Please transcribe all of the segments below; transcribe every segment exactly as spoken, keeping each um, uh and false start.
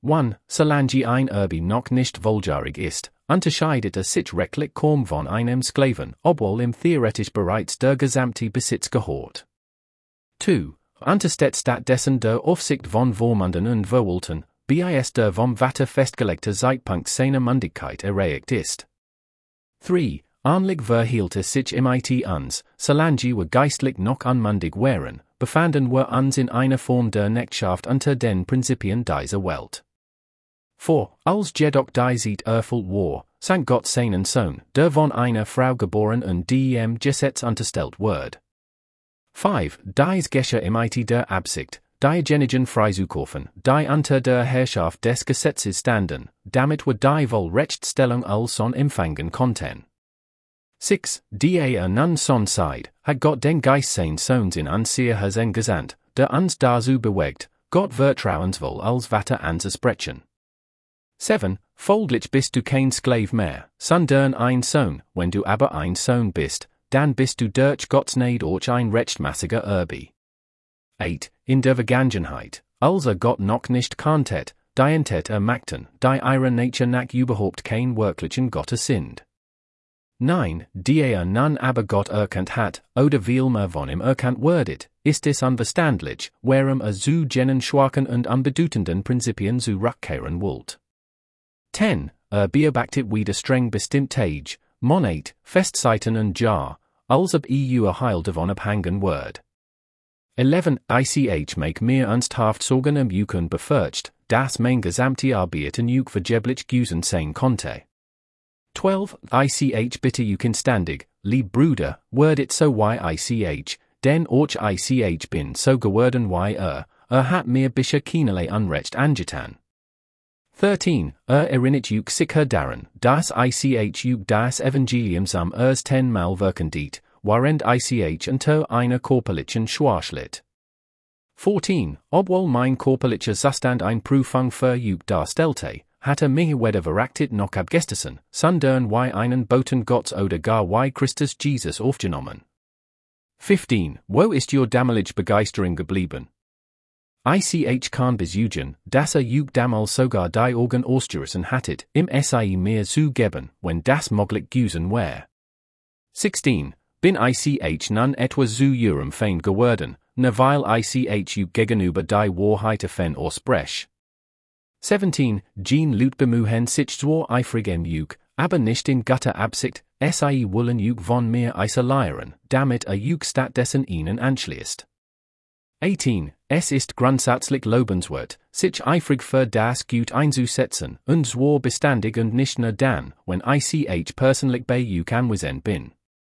one. Solange ein Erbe noch nicht volljährig ist, unterscheidet er sich rechtlich kaum von einem Sklaven, obwohl ihm theoretisch bereits der gesamte Besitz gehört. zwei. Untersteht stattdessen der Aufsicht von Vormunden und Verwalten, bis der vom Vater festgelegte Zeitpunkt seiner Mündigkeit erreicht ist. drei. Anlich verhielt er sich im It uns, solange wir geistlich noch unmündig wären, befanden wir uns in einer Form der Knechtschaft unter den Prinzipien dieser Welt. vier. Als jedoch die Zeit erfüllt war, sank Gott seinen Sohn, der von einer Frau geboren und dem Gesetz unterstellt wird. fünf. Dies geschah im It der Absicht, diejenigen freizukaufen, die unter der Herrschaft des Gesetzes standen, damit wir die Wohlrechtsstellung als Sohn empfangen konnten. sechs. Die er nun son seid, hat Gott den Geist seines Sohns in uns herzen gesandt, der uns dazu bewegt, Gott vertrauensvoll als Vater anzusprechen. sieben. Folglich bist du kein Sklave mehr, sondern ein Sohn, wenn du aber ein Sohn bist, dann bist du durch Gottes Gnade auch ein rechtmäßiger Erbe. acht. In der Vergangenheit, als er Gott noch nicht kanntet, dientet er Mächten, die ihre Nature nach überhaupt kein wirklichen Gottes sind. neun. Die er nun aber Gott erkannt hat, oder vielmehr von ihm erkannt werdet, ist es unverständlich, warum er zu jenen schwachen und unbedeutenden Prinzipien zurückkehren wollt. zehn. Er beobachtet wieder streng bestimmt Tage, Monat, Festzeiten und Jahr, als ob eu Heil davon abhängen wird. elf. Ich make mir ernsthaft Sorgen um Jukun befürcht, dass mein gesamte Arbeit in Juk vergeblich gewesen sein konnte. zwölf. Ich bitte Jukun standig, lieb Bruder, werdet so wie ich, denn auch ich bin so geworden wie er, er hat mir bisher keinerlei Unrecht angetan. dreizehn. Er erinnert Juk sicher daran, dass ich Juk das Evangelium am ersten Mal wirken diet, während ich unter einer körperlichen Schwachheit. vierzehn. Obwohl mein körperlicher Zustand ein Prüfung für Juk darstellte, hat er mich weder verachtet noch abgestoßen, sondern wie einen Boten Gottes oder gar wie Christus Jesus aufgenommen. fünfzehn. Wo ist your damalige Begeisterung geblieben? Ich kann besuchen, dass er Juk damals sogar die Augen ausgerissen hattet, im Sie mir zu geben, wenn das möglich gewesen wär. sechzehn. Bin ich nun etwas zu Ihrem Feind geworden, ne weil ich Juk gegenüber die Wahrheit fen aussprech. siebzehn. Jean Lut bemühen sich zwar eifrig im Juk, aber nicht in guter Absicht, Sie wollen Juk von mir isolieren, damit er Juk stattdessen ihnen anschließt. achtzehn. Es ist grundsätzlich lobenswert, sich eifrig für das Gut einzusetzen, und zwar beständig und nicht nur dann, wenn ich persönlich bei Juk anwesend bin.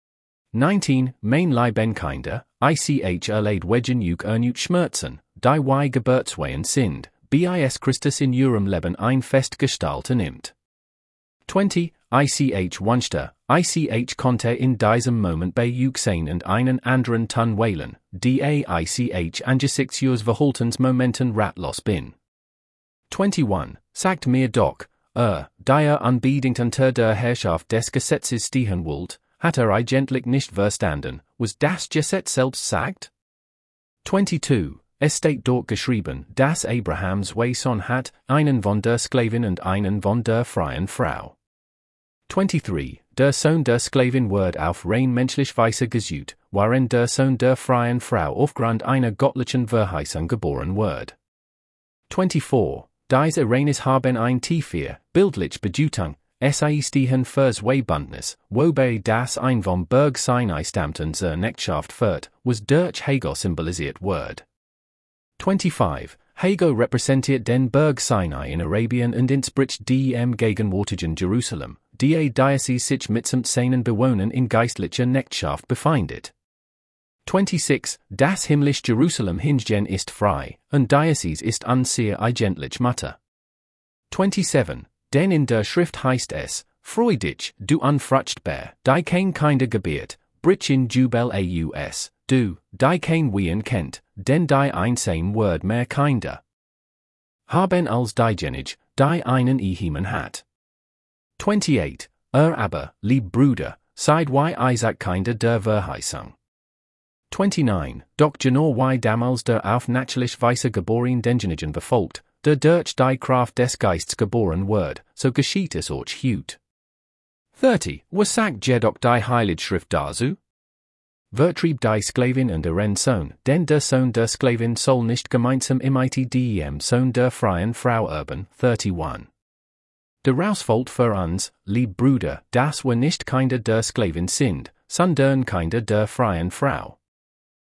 neunzehn. Mein Leibenkinder, ich erleid wegen Juk ernut Schmerzen, die wie Geburtswehen sind, bis Christus in Ihrem Leben ein Festgestalt nimmt. zwanzig. Ich wünschte, ich konnte in diesem Moment bei Juk sein und einen anderen Ton wählen, die ich angesichts ihres Verhaltensmomenten ratlos bin. einundzwanzig. Sagt mir doch, er, der er unbedingt unter der Herrschaft des Gesetzes stehen wollt, hat er eigentlich nicht verstanden, was das Gesetz selbst sagt? zweiundzwanzig. Es steht dort geschrieben, dass Abraham zwei Sohn hat, einen von der Sklavin und einen von der freien Frau. dreiundzwanzig. Der Sohn der Sklavin wird auf rein menschlich Weise gesucht, während der Sohn der freien Frau aufgrund einer göttlichen Verheißung geboren wird. vierundzwanzig. Diese Reines haben ein tiefer, bildlich Bedeutung, es stehen für zwei Bündnis, wobei das ein vom Berg Sinai stammten zur Knechtschaft wird, was durch Hagar symbolisiert wird. fünfundzwanzig. Hagar repräsentiert den Berg Sinai in Arabien und entspricht dem gegenwärtigen Jerusalem, die Diözese sich mitsamt seinen Bewohnern in geistlicher Knechtschaft befindet. sechsundzwanzig. Das himmlische Jerusalem hingegen ist frei, und Diözese ist an sehr eigentlich Mutter. siebenundzwanzig. Denn in der Schrift heißt es, freu dich, du unfruchtbar, die kein Kinder gebiert, brich in Jubel aus, du, die kein Wehen kennt, denn die einsame Word mehr Kinder haben als diejenige, die einen Ehemann hat. achtundzwanzig. Er aber, lieb Bruder, seid wie Isaac Kinder der Verheißung. neunundzwanzig. Doch genau wie damals der auf natürlich Weise geboren denjenigen befolgt, der durch die Kraft des Geistes geboren wird, so geschieht es euch gut. thirty. Was sagt jedoch die Heilige Schrift dazu? Vertrieb die Sklavin und ihren Sohn, denn der Sohn der Sklavin soll nicht gemeinsam mit dem Sohn der freien Frau erben. thirty-one. Daraus folgt für uns, lieb Brüder, dass wir nicht Kinder der Sklavin sind, sondern Kinder der freien Frau.